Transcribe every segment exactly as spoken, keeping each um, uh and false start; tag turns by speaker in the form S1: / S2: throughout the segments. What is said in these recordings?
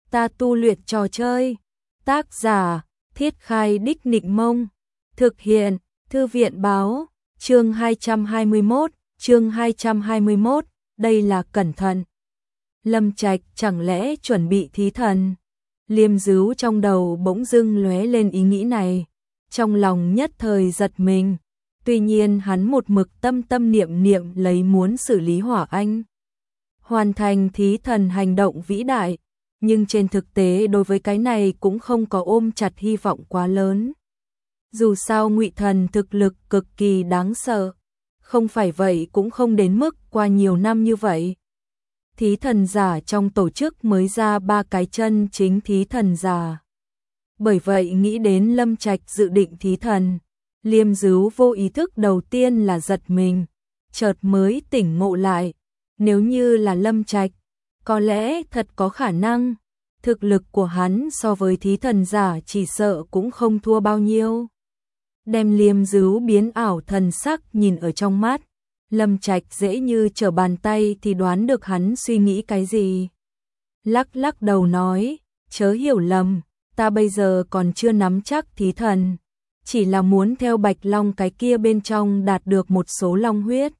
S1: ta tu luyện trò chơi. Tác giả, Thiết Khai Đích Nịnh Mông. Thực hiện, Thư viện Báo. Chương hai trăm hai mươi mốt, chương hai trăm hai mươi mốt, đây là cẩn thận. Lâm Trạch chẳng lẽ chuẩn bị thí thần? Liêm Dứu trong đầu bỗng dưng lóe lên ý nghĩ này, trong lòng nhất thời giật mình. Tuy nhiên hắn một mực tâm tâm niệm niệm lấy muốn xử lý Hỏa Anh, hoàn thành thí thần hành động vĩ đại, nhưng trên thực tế đối với cái này cũng không có ôm chặt hy vọng quá lớn. Dù sao Ngụy Thần thực lực cực kỳ đáng sợ, không phải vậy cũng không đến mức qua nhiều năm như vậy. Thí thần giả trong tổ chức mới ra ba cái chân chính thí thần giả. Bởi vậy nghĩ đến Lâm Trạch dự định thí thần, Liêm Dứu vô ý thức đầu tiên là giật mình, chợt mới tỉnh ngộ lại, nếu như là Lâm Trạch, có lẽ thật có khả năng, thực lực của hắn so với thí thần giả chỉ sợ cũng không thua bao nhiêu. Đem Liêm Dứu biến ảo thần sắc nhìn ở trong mắt, Lâm Trạch dễ như trở bàn tay thì đoán được hắn suy nghĩ cái gì. Lắc lắc đầu nói, chớ hiểu lầm, ta bây giờ còn chưa nắm chắc thí thần, chỉ là muốn theo Bạch Long cái kia bên trong đạt được một số long huyết.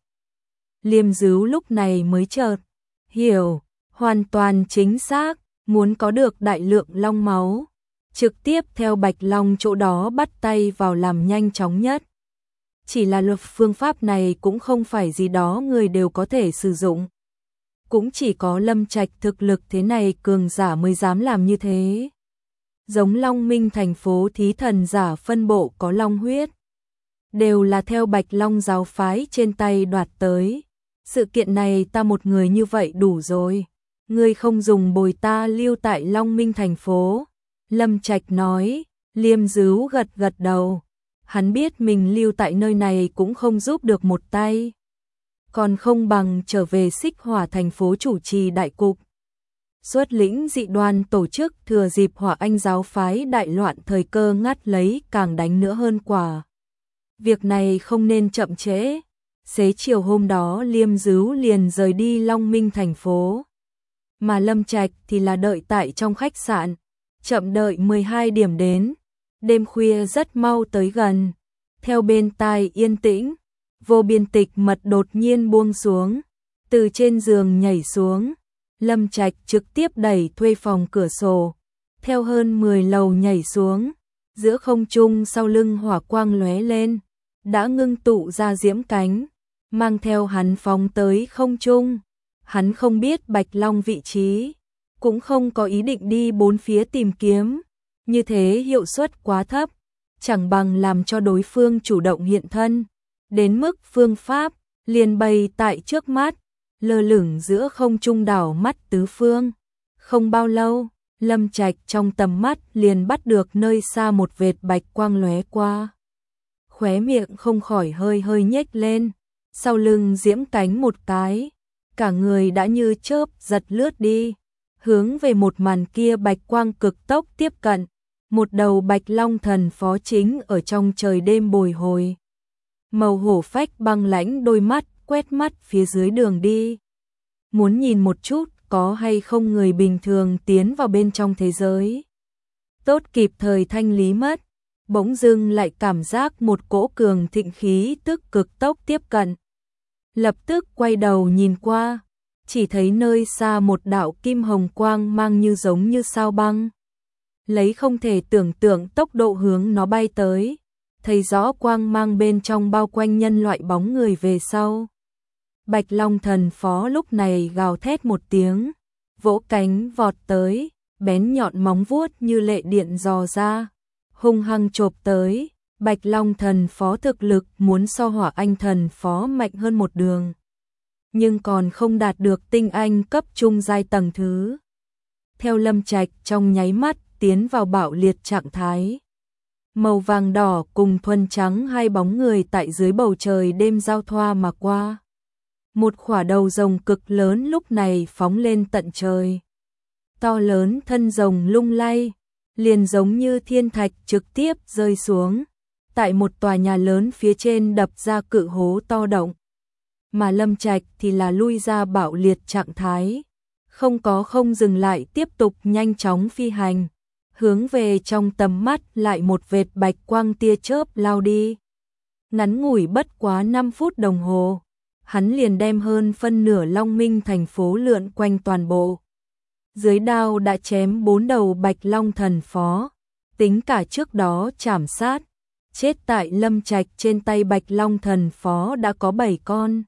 S1: Liêm Dứu lúc này mới chợt hiểu, hoàn toàn chính xác, muốn có được đại lượng long máu, trực tiếp theo Bạch Long chỗ đó bắt tay vào làm nhanh chóng nhất. Chỉ là luật phương pháp này cũng không phải gì đó người đều có thể sử dụng. Cũng chỉ có Lâm Trạch thực lực thế này cường giả mới dám làm như thế. Giống Long Minh thành phố thí thần giả phân bộ có long huyết, đều là theo Bạch Long giáo phái trên tay đoạt tới. Sự kiện này ta một người như vậy đủ rồi, ngươi không dùng bồi ta lưu tại Long Minh thành phố. Lâm Trạch nói. Liêm Dứu gật gật đầu, hắn biết mình lưu tại nơi này cũng không giúp được một tay, còn không bằng trở về Xích Hỏa thành phố chủ trì đại cục. Xuất lĩnh dị đoan tổ chức thừa dịp Hỏa Anh giáo phái đại loạn thời cơ ngắt lấy càng đánh nữa hơn quả. Việc này không nên chậm trễ. Xế chiều hôm đó Liêm Dứu liền rời đi Long Minh thành phố, mà Lâm Trạch thì là đợi tại trong khách sạn, chậm đợi mười hai điểm đến. Đêm khuya rất mau tới gần, theo bên tai yên tĩnh, vô biên tịch mật đột nhiên buông xuống, từ trên giường nhảy xuống. Lâm Trạch trực tiếp đẩy thuê phòng cửa sổ, theo hơn mười lầu nhảy xuống, giữa không trung sau lưng hỏa quang lóe lên, đã ngưng tụ ra diễm cánh, mang theo hắn phóng tới không trung. Hắn không biết Bạch Long vị trí, cũng không có ý định đi bốn phía tìm kiếm, như thế hiệu suất quá thấp, chẳng bằng làm cho đối phương chủ động hiện thân, đến mức phương pháp liền bày tại trước mắt, lơ lửng giữa không trung đảo mắt tứ phương. Không bao lâu, Lâm Trạch trong tầm mắt liền bắt được nơi xa một vệt bạch quang lóe qua. Khóe miệng không khỏi hơi hơi nhếch lên, sau lưng diễm cánh một cái, cả người đã như chớp giật lướt đi, hướng về một màn kia bạch quang cực tốc tiếp cận. Một đầu Bạch Long thần phó chính ở trong trời đêm bồi hồi, màu hổ phách băng lãnh đôi mắt quét mắt phía dưới đường đi, muốn nhìn một chút có hay không người bình thường tiến vào bên trong thế giới. Tốt kịp thời thanh lý mất, bỗng dưng lại cảm giác một cỗ cường thịnh khí tức cực tốc tiếp cận. Lập tức quay đầu nhìn qua, chỉ thấy nơi xa một đạo kim hồng quang mang như giống như sao băng, lấy không thể tưởng tượng tốc độ hướng nó bay tới, thấy rõ quang mang bên trong bao quanh nhân loại bóng người về sau. Bạch Long thần phó lúc này gào thét một tiếng, vỗ cánh vọt tới, bén nhọn móng vuốt như lệ điện dò ra, hung hăng chộp tới. Bạch Long thần phó thực lực muốn so Hỏa Anh thần phó mạnh hơn một đường, nhưng còn không đạt được tinh anh cấp trung giai tầng thứ. Theo Lâm Trạch trong nháy mắt tiến vào bạo liệt trạng thái. Màu vàng đỏ cùng thuần trắng hai bóng người tại dưới bầu trời đêm giao thoa mà qua. Một khỏa đầu rồng cực lớn lúc này phóng lên tận trời. To lớn thân rồng lung lay, liền giống như thiên thạch trực tiếp rơi xuống, tại một tòa nhà lớn phía trên đập ra cự hố to động. Mà Lâm Trạch thì là lui ra bạo liệt trạng thái, không có không dừng lại tiếp tục nhanh chóng phi hành, hướng về trong tầm mắt lại một vệt bạch quang tia chớp lao đi. Ngắn ngủi bất quá năm phút đồng hồ, hắn liền đem hơn phân nửa Long Minh thành phố lượn quanh toàn bộ. Dưới đao đã chém bốn đầu Bạch Long thần phó, tính cả trước đó chảm sát, chết tại Lâm Trạch trên tay Bạch Long thần phó đã có bảy con.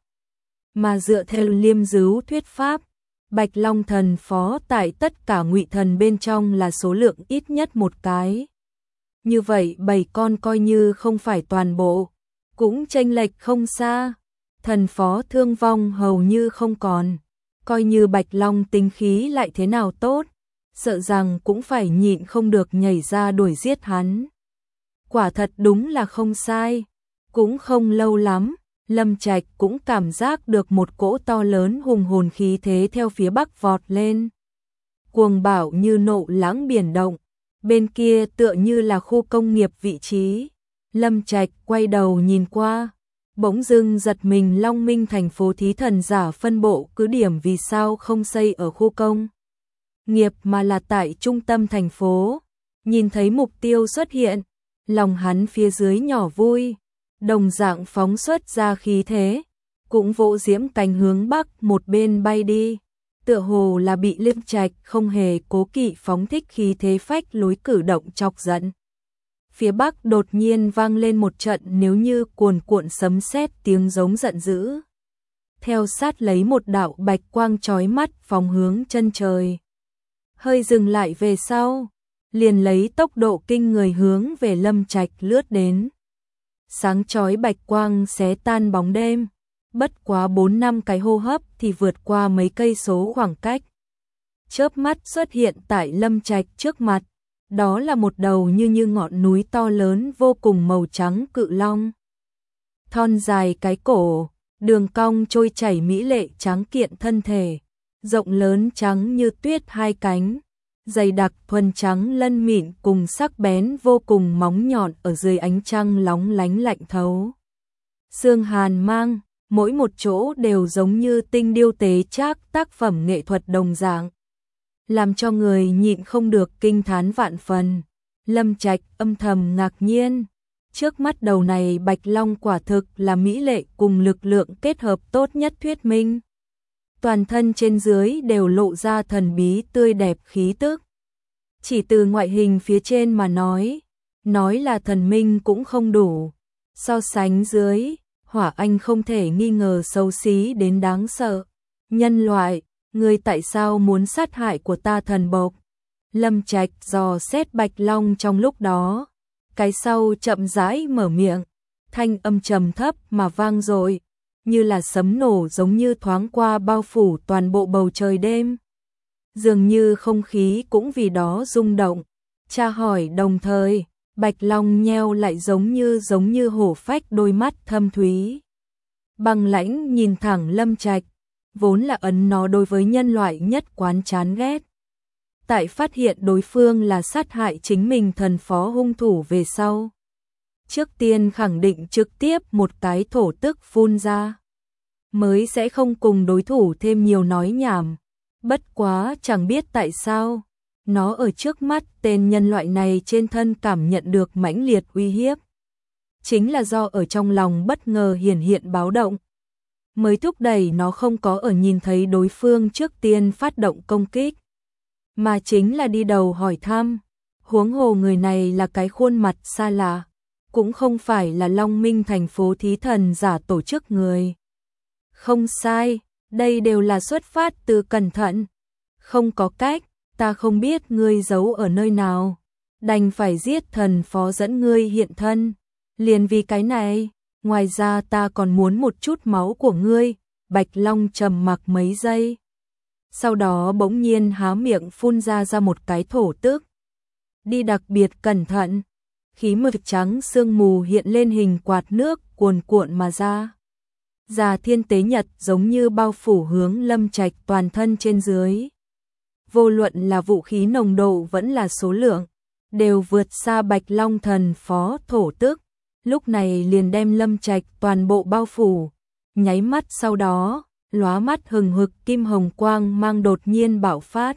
S1: Mà dựa theo Liêm Dứu thuyết pháp, Bạch Long thần phó tại tất cả ngụy thần bên trong là số lượng ít nhất một cái. Như vậy bảy con coi như không phải toàn bộ, cũng chênh lệch không xa, thần phó thương vong hầu như không còn, coi như Bạch Long tính khí lại thế nào tốt, sợ rằng cũng phải nhịn không được nhảy ra đuổi giết hắn. Quả thật đúng là không sai, cũng không lâu lắm, Lâm Trạch cũng cảm giác được một cỗ to lớn hùng hồn khí thế theo phía bắc vọt lên. Cuồng bạo như nộ lãng biển động, bên kia tựa như là khu công nghiệp vị trí. Lâm Trạch quay đầu nhìn qua, bỗng dưng giật mình, Long Minh thành phố thí thần giả phân bộ cứ điểm vì sao không xây ở khu công nghiệp mà là tại trung tâm thành phố. Nhìn thấy mục tiêu xuất hiện, lòng hắn phía dưới nhỏ vui, đồng dạng phóng xuất ra khí thế, cũng vỗ diễm cánh hướng bắc một bên bay đi, tựa hồ là bị Lâm Trạch không hề cố kỵ phóng thích khí thế phách lối cử động chọc giận. Phía bắc đột nhiên vang lên một trận nếu như cuồn cuộn sấm sét tiếng giống giận dữ. Theo sát lấy một đạo bạch quang chói mắt phóng hướng chân trời. Hơi dừng lại về sau, liền lấy tốc độ kinh người hướng về Lâm Trạch lướt đến. Sáng chói bạch quang xé tan bóng đêm, bất quá bốn năm cái hô hấp thì vượt qua mấy cây số khoảng cách. Chớp mắt xuất hiện tại Lâm Trạch trước mặt. Đó là một đầu như như ngọn núi to lớn vô cùng màu trắng cự long. Thon dài cái cổ, đường cong trôi chảy mỹ lệ trắng kiện thân thể, rộng lớn trắng như tuyết hai cánh, dày đặc thuần trắng lân mịn cùng sắc bén vô cùng móng nhọn ở dưới ánh trăng lóng lánh lạnh thấu. Xương hàn mang, mỗi một chỗ đều giống như tinh điêu tế trác tác phẩm nghệ thuật đồng dạng, làm cho người nhịn không được kinh thán vạn phần. Lâm Trạch âm thầm ngạc nhiên, trước mắt đầu này Bạch Long quả thực là mỹ lệ cùng lực lượng kết hợp tốt nhất thuyết minh. Toàn thân trên dưới đều lộ ra thần bí tươi đẹp khí tức. Chỉ từ ngoại hình phía trên mà nói, nói là thần minh cũng không đủ. So sánh dưới, Hỏa Anh không thể nghi ngờ xấu xí đến đáng sợ. Nhân loại, ngươi tại sao muốn sát hại của ta thần bộc? Lâm Trạch dò xét Bạch Long trong lúc đó, cái sau chậm rãi mở miệng, thanh âm trầm thấp mà vang dội, như là sấm nổ giống như thoáng qua bao phủ toàn bộ bầu trời đêm. Dường như không khí cũng vì đó rung động. Tra hỏi đồng thời, Bạch Long nheo lại giống như giống như hổ phách đôi mắt thâm thúy. Băng lãnh nhìn thẳng Lâm Trạch, vốn là ấn nó đối với nhân loại nhất quán chán ghét. Tại phát hiện đối phương là sát hại chính mình thần phó hung thủ về sau, trước tiên khẳng định trực tiếp một cái thổ tức phun ra, mới sẽ không cùng đối thủ thêm nhiều nói nhảm. Bất quá chẳng biết tại sao, nó ở trước mắt tên nhân loại này trên thân cảm nhận được mãnh liệt uy hiếp. Chính là do ở trong lòng bất ngờ hiển hiện báo động, mới thúc đẩy nó không có ở nhìn thấy đối phương trước tiên phát động công kích, mà chính là đi đầu hỏi thăm. Huống hồ người này là cái khuôn mặt xa lạ, cũng không phải là Long Minh thành phố thí thần giả tổ chức người. Không sai, đây đều là xuất phát từ cẩn thận. Không có cách, ta không biết ngươi giấu ở nơi nào, đành phải giết thần phó dẫn ngươi hiện thân. Liền vì cái này, ngoài ra ta còn muốn một chút máu của ngươi. Bạch Long trầm mặc mấy giây, sau đó bỗng nhiên há miệng phun ra ra một cái thổ tức. Đi đặc biệt cẩn thận, khí mực trắng sương mù hiện lên hình quạt nước cuồn cuộn mà ra. Già thiên tế nhật giống như bao phủ hướng Lâm Trạch toàn thân trên dưới. Vô luận là vũ khí nồng độ vẫn là số lượng, đều vượt xa Bạch Long thần phó thổ tức. Lúc này liền đem Lâm Trạch toàn bộ bao phủ. Nháy mắt sau đó, lóa mắt hừng hực kim hồng quang mang đột nhiên bạo phát.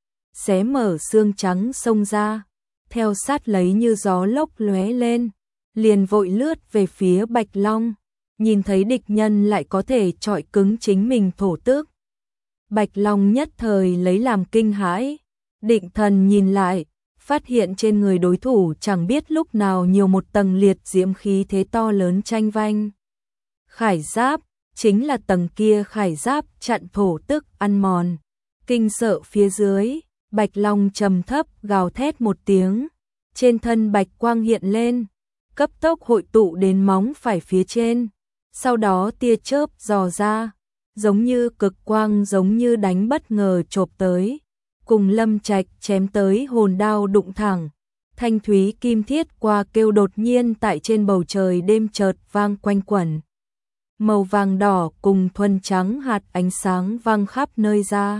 S1: Xé mở xương trắng xông ra, theo sát lấy như gió lốc lóe lên, liền vội lướt về phía Bạch Long, nhìn thấy địch nhân lại có thể chọi cứng chính mình thổ tước. Bạch Long nhất thời lấy làm kinh hãi, định thần nhìn lại, phát hiện trên người đối thủ chẳng biết lúc nào nhiều một tầng liệt diễm khí thế to lớn tranh vanh. Khải giáp, chính là tầng kia khải giáp chặn thổ tước ăn mòn. Kinh sợ phía dưới, Bạch Long trầm thấp gào thét một tiếng, trên thân bạch quang hiện lên, cấp tốc hội tụ đến móng phải phía trên, sau đó tia chớp dò ra, giống như cực quang giống như đánh bất ngờ chộp tới, cùng Lâm Trạch chém tới hồn đao đụng thẳng, thanh thúy kim thiết qua kêu đột nhiên tại trên bầu trời đêm chợt vang quanh quẩn. Màu vàng đỏ cùng thuần trắng hạt ánh sáng vang khắp nơi ra.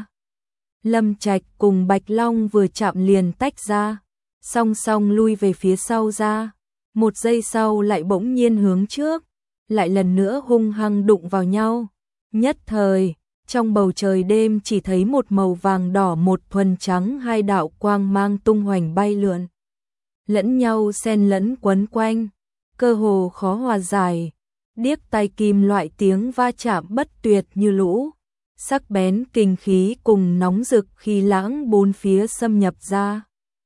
S1: Lâm Trạch cùng Bạch Long vừa chạm liền tách ra, song song lui về phía sau ra, một giây sau lại bỗng nhiên hướng trước, lại lần nữa hung hăng đụng vào nhau. Nhất thời, trong bầu trời đêm chỉ thấy một màu vàng đỏ một thuần trắng hai đạo quang mang tung hoành bay lượn, lẫn nhau xen lẫn quấn quanh, cơ hồ khó hòa giải. Điếc tai kim loại tiếng va chạm bất tuyệt như lũ, sắc bén kinh khí cùng nóng rực khí lãng bốn phía xâm nhập ra,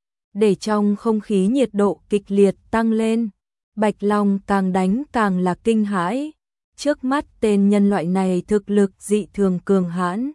S1: để trong không khí nhiệt độ kịch liệt tăng lên. Bạch Long càng đánh càng là kinh hãi, trước mắt tên nhân loại này thực lực dị thường cường hãn,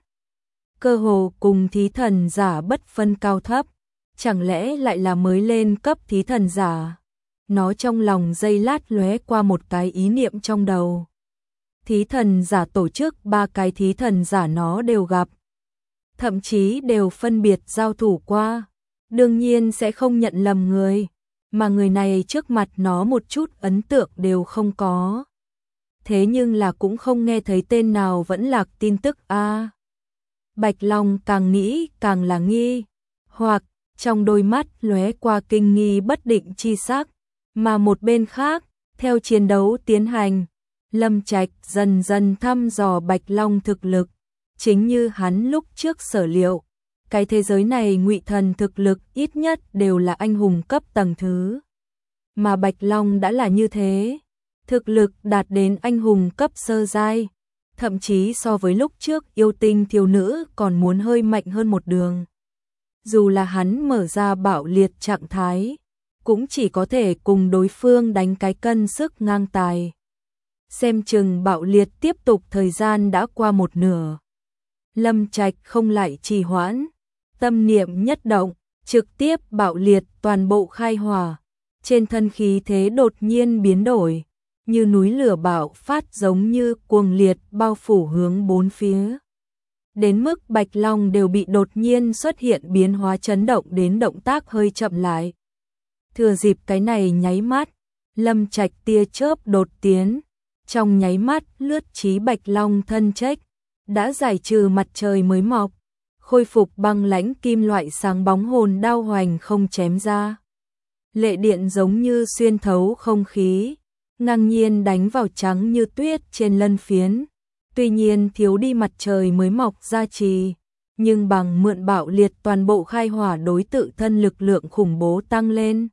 S1: cơ hồ cùng thí thần giả bất phân cao thấp, chẳng lẽ lại là mới lên cấp thí thần giả? Nó trong lòng giây lát lóe qua một cái ý niệm trong đầu. Thí thần giả tổ chức ba cái thí thần giả nó đều gặp, thậm chí đều phân biệt giao thủ qua, đương nhiên sẽ không nhận lầm người, mà người này trước mặt nó một chút ấn tượng đều không có. Thế nhưng là cũng không nghe thấy tên nào vẫn lạc tin tức a. À, Bạch Long càng nghĩ càng là nghi, hoặc trong đôi mắt lóe qua kinh nghi bất định chi sắc. Mà một bên khác, theo chiến đấu tiến hành, Lâm Trạch dần dần thăm dò Bạch Long thực lực, chính như hắn lúc trước sở liệu, cái thế giới này ngụy thần thực lực ít nhất đều là anh hùng cấp tầng thứ. Mà Bạch Long đã là như thế, thực lực đạt đến anh hùng cấp sơ giai, thậm chí so với lúc trước yêu tinh thiếu nữ còn muốn hơi mạnh hơn một đường. Dù là hắn mở ra bạo liệt trạng thái, cũng chỉ có thể cùng đối phương đánh cái cân sức ngang tài. Xem chừng bạo liệt tiếp tục thời gian đã qua một nửa. Lâm Trạch không lại trì hoãn, tâm niệm nhất động, trực tiếp bạo liệt toàn bộ khai hỏa, trên thân khí thế đột nhiên biến đổi, như núi lửa bạo phát giống như cuồng liệt bao phủ hướng bốn phía. Đến mức Bạch Long đều bị đột nhiên xuất hiện biến hóa chấn động đến động tác hơi chậm lại. Thừa dịp cái này nháy mắt, Lâm Trạch tia chớp đột tiến, trong nháy mắt lướt chí Bạch Long thân trách, đã giải trừ mặt trời mới mọc, khôi phục băng lãnh kim loại sáng bóng hồn đao hoành không chém ra. Lệ điện giống như xuyên thấu không khí, ngang nhiên đánh vào trắng như tuyết trên lân phiến. Tuy nhiên thiếu đi mặt trời mới mọc gia trì, nhưng bằng mượn bạo liệt toàn bộ khai hỏa đối tự thân lực lượng khủng bố tăng lên.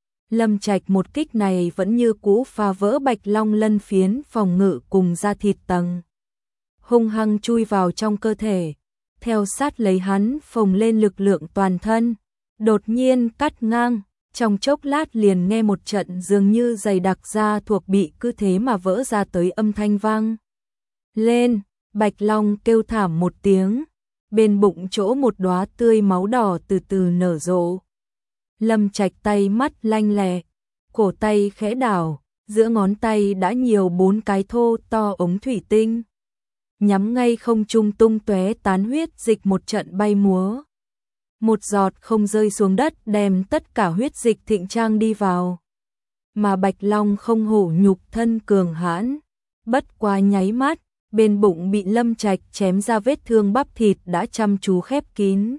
S1: Lâm Trạch một kích này vẫn như cũ phá vỡ Bạch Long lân phiến phòng ngự cùng da thịt tầng, hung hăng chui vào trong cơ thể, theo sát lấy hắn phồng lên lực lượng toàn thân, đột nhiên cắt ngang, trong chốc lát liền nghe một trận dường như dày đặc da thuộc bị cứ thế mà vỡ ra tới âm thanh vang lên. Bạch Long kêu thảm một tiếng, bên bụng chỗ một đóa tươi máu đỏ từ từ nở rộ. Lâm Trạch tay mắt lanh lẹ, cổ tay khẽ đảo, giữa ngón tay đã nhiều bốn cái thô to ống thủy tinh, nhắm ngay không trung tung tóe tán huyết dịch một trận bay múa. Một giọt không rơi xuống đất đem tất cả huyết dịch thịnh trang đi vào. Mà Bạch Long không hổ nhục thân cường hãn, bất quá nháy mắt, bên bụng bị Lâm Trạch chém ra vết thương bắp thịt đã chăm chú khép kín,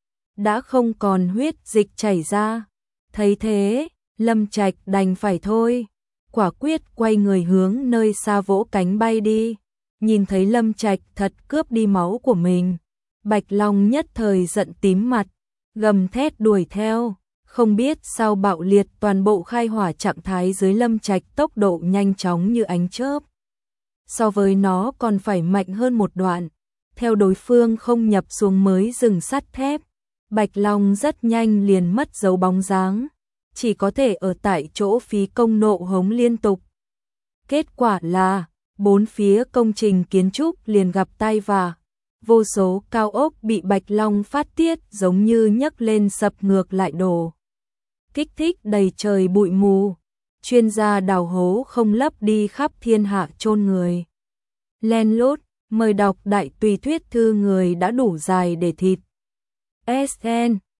S1: đã không còn huyết dịch chảy ra. Thấy thế, Lâm Trạch đành phải thôi, quả quyết quay người hướng nơi xa vỗ cánh bay đi. Nhìn thấy Lâm Trạch thật cướp đi máu của mình, Bạch Long nhất thời giận tím mặt, gầm thét đuổi theo, không biết sao bạo liệt toàn bộ khai hỏa trạng thái dưới Lâm Trạch tốc độ nhanh chóng như ánh chớp. So với nó còn phải mạnh hơn một đoạn, theo đối phương không nhập xuống mới dừng sắt thép, Bạch Long rất nhanh liền mất dấu bóng dáng, chỉ có thể ở tại chỗ phí công nộ hống liên tục. Kết quả là, bốn phía công trình kiến trúc liền gặp tai vạ, vô số cao ốc bị Bạch Long phát tiết giống như nhấc lên sập ngược lại đổ. Kích thích đầy trời bụi mù, chuyên gia đào hố không lấp đi khắp thiên hạ chôn người. Len lút, mời đọc đại tùy thuyết thư người đã đủ dài để thịt. ét en